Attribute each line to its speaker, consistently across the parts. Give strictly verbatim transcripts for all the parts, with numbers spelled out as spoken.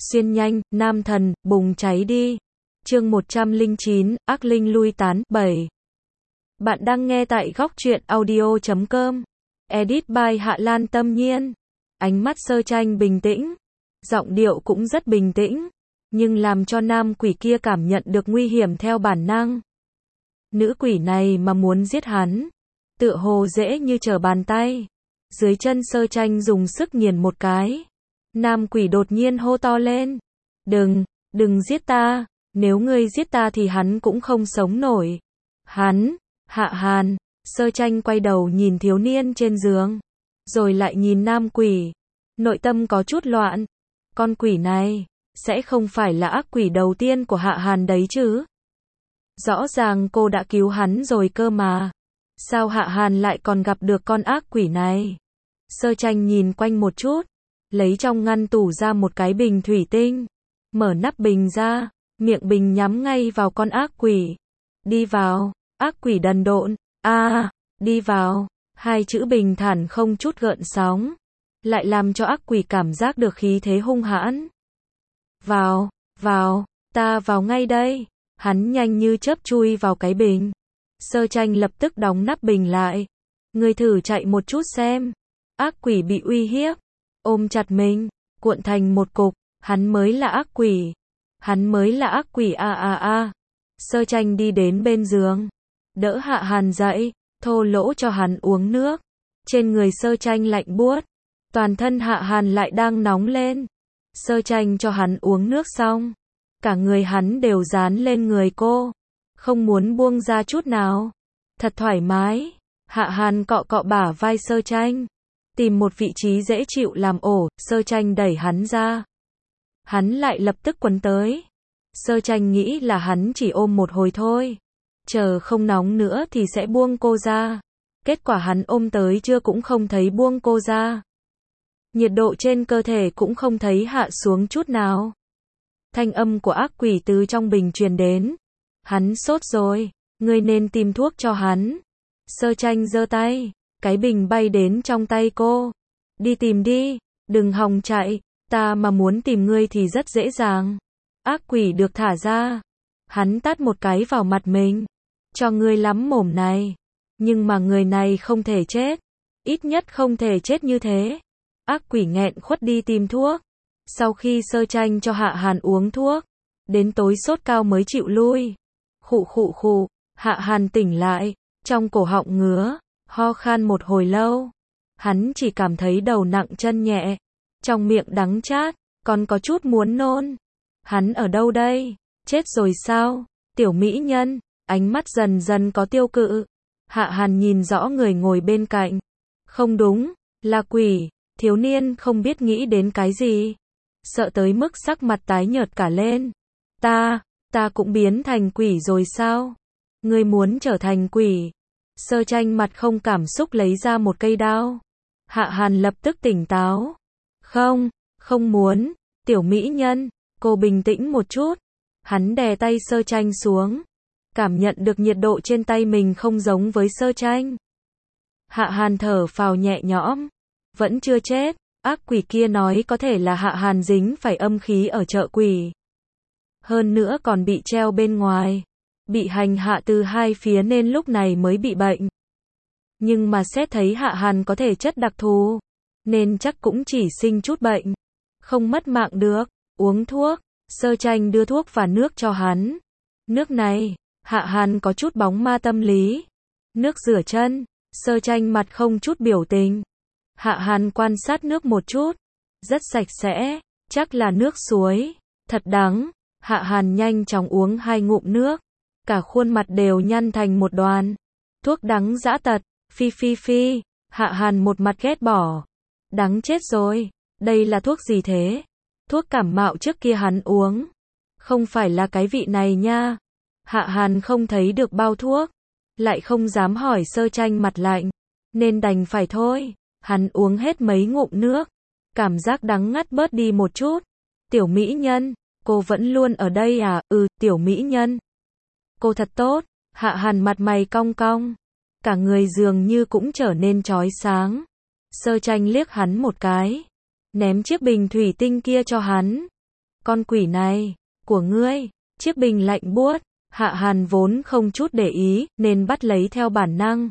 Speaker 1: Xuyên nhanh, nam thần, bùng cháy đi. Chương một trăm lẻ chín, ác linh lui tán, bảy. Bạn đang nghe tại góc truyện audio chấm com. Edit by Hạ Lan Tâm Nhiên. Ánh mắt Sơ Tranh bình tĩnh, giọng điệu cũng rất bình tĩnh, nhưng làm cho nam quỷ kia cảm nhận được nguy hiểm theo bản năng. Nữ quỷ này mà muốn giết hắn, tựa hồ dễ như trở bàn tay. Dưới chân Sơ Tranh dùng sức nghiền một cái. Nam quỷ đột nhiên hô to lên. Đừng, đừng giết ta, nếu ngươi giết ta thì hắn cũng không sống nổi. Hắn, Hạ Hàn. Sơ Tranh quay đầu nhìn thiếu niên trên giường, rồi lại nhìn nam quỷ. Nội tâm có chút loạn. Con quỷ này, sẽ không phải là ác quỷ đầu tiên của Hạ Hàn đấy chứ? Rõ ràng cô đã cứu hắn rồi cơ mà. Sao Hạ Hàn lại còn gặp được con ác quỷ này? Sơ Tranh nhìn quanh một chút, lấy trong ngăn tủ ra một cái bình thủy tinh, mở nắp bình ra, miệng bình nhắm ngay vào con ác quỷ. Đi vào, ác quỷ đần độn. A, à, đi vào. Hai chữ bình thản không chút gợn sóng, lại làm cho ác quỷ cảm giác được khí thế hung hãn. Vào, vào, ta vào ngay đây. Hắn nhanh như chớp chui vào cái bình. Sơ Tranh lập tức đóng nắp bình lại. Ngươi thử chạy một chút xem. Ác quỷ bị uy hiếp, ôm chặt mình, cuộn thành một cục. Hắn mới là ác quỷ. Hắn mới là ác quỷ a a a. Sơ Tranh đi đến bên giường, đỡ Hạ Hàn dậy, thô lỗ cho hắn uống nước. Trên người Sơ Tranh lạnh buốt, toàn thân Hạ Hàn lại đang nóng lên. Sơ Tranh cho hắn uống nước xong, cả người hắn đều dán lên người cô, không muốn buông ra chút nào. Thật thoải mái. Hạ Hàn cọ cọ bả vai Sơ Tranh, tìm một vị trí dễ chịu làm ổ. Sơ Tranh đẩy hắn ra, hắn lại lập tức quấn tới. Sơ Tranh nghĩ là hắn chỉ ôm một hồi thôi, chờ không nóng nữa thì sẽ buông cô ra. Kết quả hắn ôm tới chưa cũng không thấy buông cô ra. Nhiệt độ trên cơ thể cũng không thấy hạ xuống chút nào. Thanh âm của ác quỷ từ trong bình truyền đến. Hắn sốt rồi, ngươi nên tìm thuốc cho hắn. Sơ Tranh giơ tay, cái bình bay đến trong tay cô. Đi tìm đi, đừng hòng chạy, ta mà muốn tìm ngươi thì rất dễ dàng. Ác quỷ được thả ra, hắn tát một cái vào mặt mình. Cho ngươi lắm mồm này, nhưng mà người này không thể chết, ít nhất không thể chết như thế. Ác quỷ nghẹn khuất đi tìm thuốc. Sau khi Sơ Tranh cho Hạ Hàn uống thuốc, đến tối sốt cao mới chịu lui. Khụ khụ khụ, Hạ Hàn tỉnh lại, trong cổ họng ngứa, ho khan một hồi lâu. Hắn chỉ cảm thấy đầu nặng chân nhẹ, trong miệng đắng chát, còn có chút muốn nôn. Hắn ở đâu đây? Chết rồi sao? Tiểu mỹ nhân. Ánh mắt dần dần có tiêu cự. Hạ Hàn nhìn rõ người ngồi bên cạnh. Không đúng, là quỷ. Thiếu niên không biết nghĩ đến cái gì, sợ tới mức sắc mặt tái nhợt cả lên. Ta, ta cũng biến thành quỷ rồi sao? Ngươi muốn trở thành quỷ? Sơ Tranh mặt không cảm xúc lấy ra một cây đao. Hạ Hàn lập tức tỉnh táo. Không, không muốn. Tiểu mỹ nhân, cô bình tĩnh một chút. Hắn đè tay Sơ Tranh xuống, cảm nhận được nhiệt độ trên tay mình không giống với Sơ Tranh. Hạ Hàn thở phào nhẹ nhõm. Vẫn chưa chết. Ác quỷ kia nói có thể là Hạ Hàn dính phải âm khí ở chợ quỷ, hơn nữa còn bị treo bên ngoài, bị hành hạ từ hai phía nên lúc này mới bị bệnh. Nhưng mà xét thấy Hạ Hàn có thể chất đặc thù, nên chắc cũng chỉ sinh chút bệnh, không mất mạng được. Uống thuốc. Sơ Tranh đưa thuốc và nước cho hắn. Nước này, Hạ Hàn có chút bóng ma tâm lý. Nước rửa chân. Sơ Tranh mặt không chút biểu tình. Hạ Hàn quan sát nước một chút, rất sạch sẽ, chắc là nước suối, thật đắng. Hạ Hàn nhanh chóng uống hai ngụm nước, cả khuôn mặt đều nhăn thành một đoàn. Thuốc đắng dã tật, phi phi phi. Hạ Hàn một mặt ghét bỏ. Đắng chết rồi, đây là thuốc gì thế? Thuốc cảm mạo trước kia hắn uống, không phải là cái vị này nha. Hạ Hàn không thấy được bao thuốc, lại không dám hỏi Sơ Tranh mặt lạnh, nên đành phải thôi. Hắn uống hết mấy ngụm nước, cảm giác đắng ngắt bớt đi một chút. Tiểu mỹ nhân, cô vẫn luôn ở đây à? Ừ, tiểu mỹ nhân. Cô thật tốt. Hạ Hàn mặt mày cong cong, cả người dường như cũng trở nên chói sáng. Sơ Tranh liếc hắn một cái, ném chiếc bình thủy tinh kia cho hắn. Con quỷ này, của ngươi. Chiếc bình lạnh buốt, Hạ Hàn vốn không chút để ý, nên bắt lấy theo bản năng.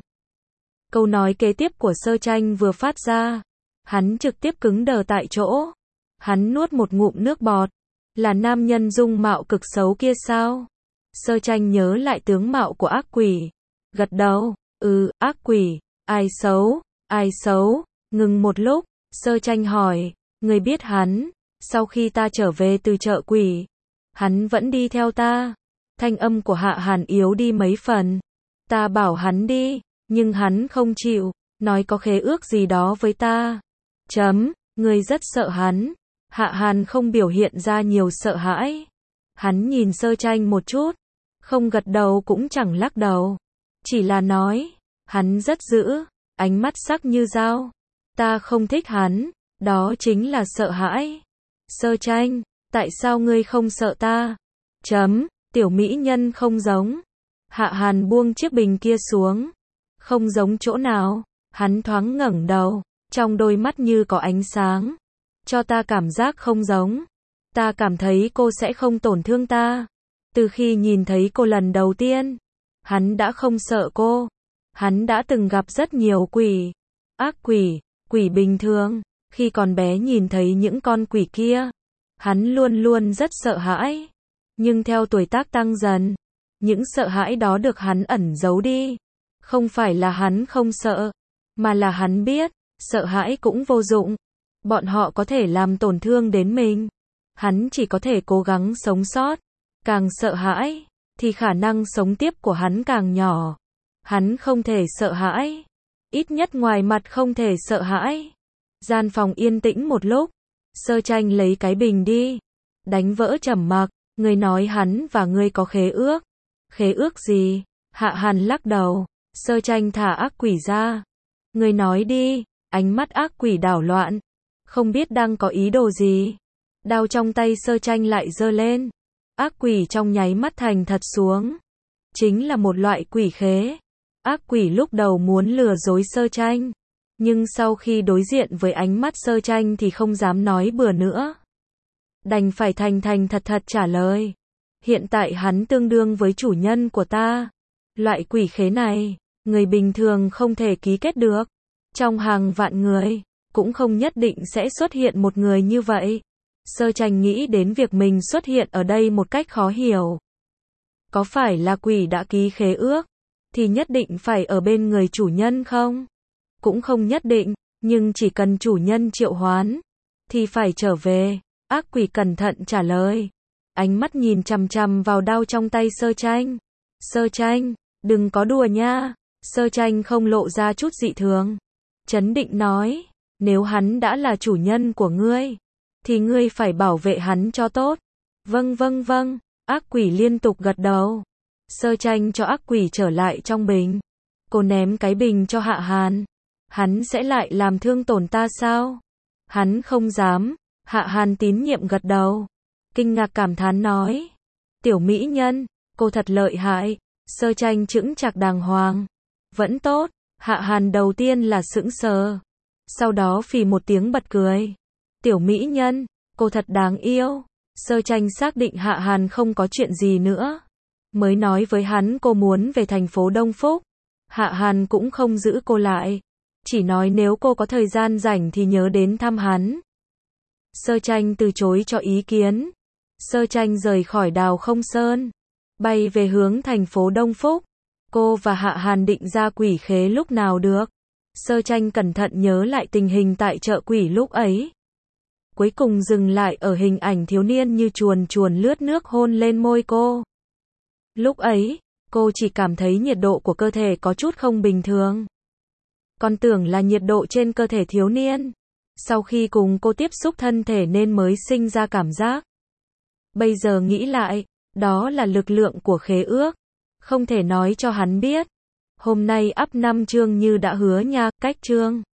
Speaker 1: Câu nói kế tiếp của Sơ Tranh vừa phát ra, hắn trực tiếp cứng đờ tại chỗ. Hắn nuốt một ngụm nước bọt. Là nam nhân dung mạo cực xấu kia sao? Sơ Tranh nhớ lại tướng mạo của ác quỷ. Gật đầu, ừ, ác quỷ, ai xấu, ai xấu. Ngừng một lúc, Sơ Tranh hỏi, người biết hắn, sau khi ta trở về từ chợ quỷ, hắn vẫn đi theo ta. Thanh âm của Hạ Hàn yếu đi mấy phần. Ta bảo hắn đi, nhưng hắn không chịu, nói có khế ước gì đó với ta. Chấm, người rất sợ hắn. Hạ Hàn không biểu hiện ra nhiều sợ hãi. Hắn nhìn Sơ Tranh một chút, không gật đầu cũng chẳng lắc đầu. Chỉ là nói, hắn rất dữ, ánh mắt sắc như dao. Ta không thích hắn, đó chính là sợ hãi. Sơ Tranh, tại sao ngươi không sợ ta? Chấm, tiểu mỹ nhân không giống. Hạ Hàn buông chiếc bình kia xuống. Không giống chỗ nào? Hắn thoáng ngẩng đầu, trong đôi mắt như có ánh sáng. Cho ta cảm giác không giống. Ta cảm thấy cô sẽ không tổn thương ta. Từ khi nhìn thấy cô lần đầu tiên, hắn đã không sợ cô. Hắn đã từng gặp rất nhiều quỷ. Ác quỷ, quỷ bình thường. Khi còn bé nhìn thấy những con quỷ kia, hắn luôn luôn rất sợ hãi. Nhưng theo tuổi tác tăng dần, những sợ hãi đó được hắn ẩn giấu đi. Không phải là hắn không sợ, mà là hắn biết, sợ hãi cũng vô dụng. Bọn họ có thể làm tổn thương đến mình. Hắn chỉ có thể cố gắng sống sót. Càng sợ hãi, thì khả năng sống tiếp của hắn càng nhỏ. Hắn không thể sợ hãi. Ít nhất ngoài mặt không thể sợ hãi. Gian phòng yên tĩnh một lúc. Sơ Tranh lấy cái bình đi. Đánh vỡ trầm mặc. Ngươi nói hắn và ngươi có khế ước. Khế ước gì? Hạ Hàn lắc đầu. Sơ Tranh thả ác quỷ ra. Ngươi nói đi. Ánh mắt ác quỷ đảo loạn. Không biết đang có ý đồ gì. Đao trong tay Sơ Tranh lại giơ lên. Ác quỷ trong nháy mắt thành thật xuống. Chính là một loại quỷ khế. Ác quỷ lúc đầu muốn lừa dối Sơ Tranh. Nhưng sau khi đối diện với ánh mắt Sơ Tranh thì không dám nói bừa nữa. Đành phải thành thành thật thật trả lời. Hiện tại hắn tương đương với chủ nhân của ta. Loại quỷ khế này, người bình thường không thể ký kết được. Trong hàng vạn người, cũng không nhất định sẽ xuất hiện một người như vậy. Sơ Tranh nghĩ đến việc mình xuất hiện ở đây một cách khó hiểu. Có phải là quỷ đã ký khế ước, thì nhất định phải ở bên người chủ nhân không? Cũng không nhất định, nhưng chỉ cần chủ nhân triệu hoán, thì phải trở về. Ác quỷ cẩn thận trả lời. Ánh mắt nhìn chằm chằm vào đao trong tay Sơ Tranh. Sơ Tranh, đừng có đùa nha. Sơ Tranh không lộ ra chút dị thường. Trấn định nói, nếu hắn đã là chủ nhân của ngươi, thì ngươi phải bảo vệ hắn cho tốt. Vâng vâng vâng, ác quỷ liên tục gật đầu. Sơ Tranh cho ác quỷ trở lại trong bình. Cô ném cái bình cho Hạ Hàn. Hắn sẽ lại làm thương tổn ta sao? Hắn không dám. Hạ Hàn tín nhiệm gật đầu. Kinh ngạc cảm thán nói. Tiểu mỹ nhân, cô thật lợi hại. Sơ Tranh chững chạc đàng hoàng. Vẫn tốt. Hạ Hàn đầu tiên là sững sờ. Sau đó phì một tiếng bật cười. Tiểu mỹ nhân, cô thật đáng yêu. Sơ Tranh xác định Hạ Hàn không có chuyện gì nữa. Mới nói với hắn cô muốn về thành phố Đông Phúc. Hạ Hàn cũng không giữ cô lại. Chỉ nói nếu cô có thời gian rảnh thì nhớ đến thăm hắn. Sơ Tranh từ chối cho ý kiến. Sơ Tranh rời khỏi Đào Không Sơn. Bay về hướng thành phố Đông Phúc. Cô và Hạ Hàn định ra quỷ khế lúc nào được. Sơ Tranh cẩn thận nhớ lại tình hình tại chợ quỷ lúc ấy. Cuối cùng dừng lại ở hình ảnh thiếu niên như chuồn chuồn lướt nước hôn lên môi cô. Lúc ấy, cô chỉ cảm thấy nhiệt độ của cơ thể có chút không bình thường. Còn tưởng là nhiệt độ trên cơ thể thiếu niên. Sau khi cùng cô tiếp xúc thân thể nên mới sinh ra cảm giác. Bây giờ nghĩ lại, đó là lực lượng của khế ước. Không thể nói cho hắn biết. Hôm nay up năm chương như đã hứa nha, cách chương.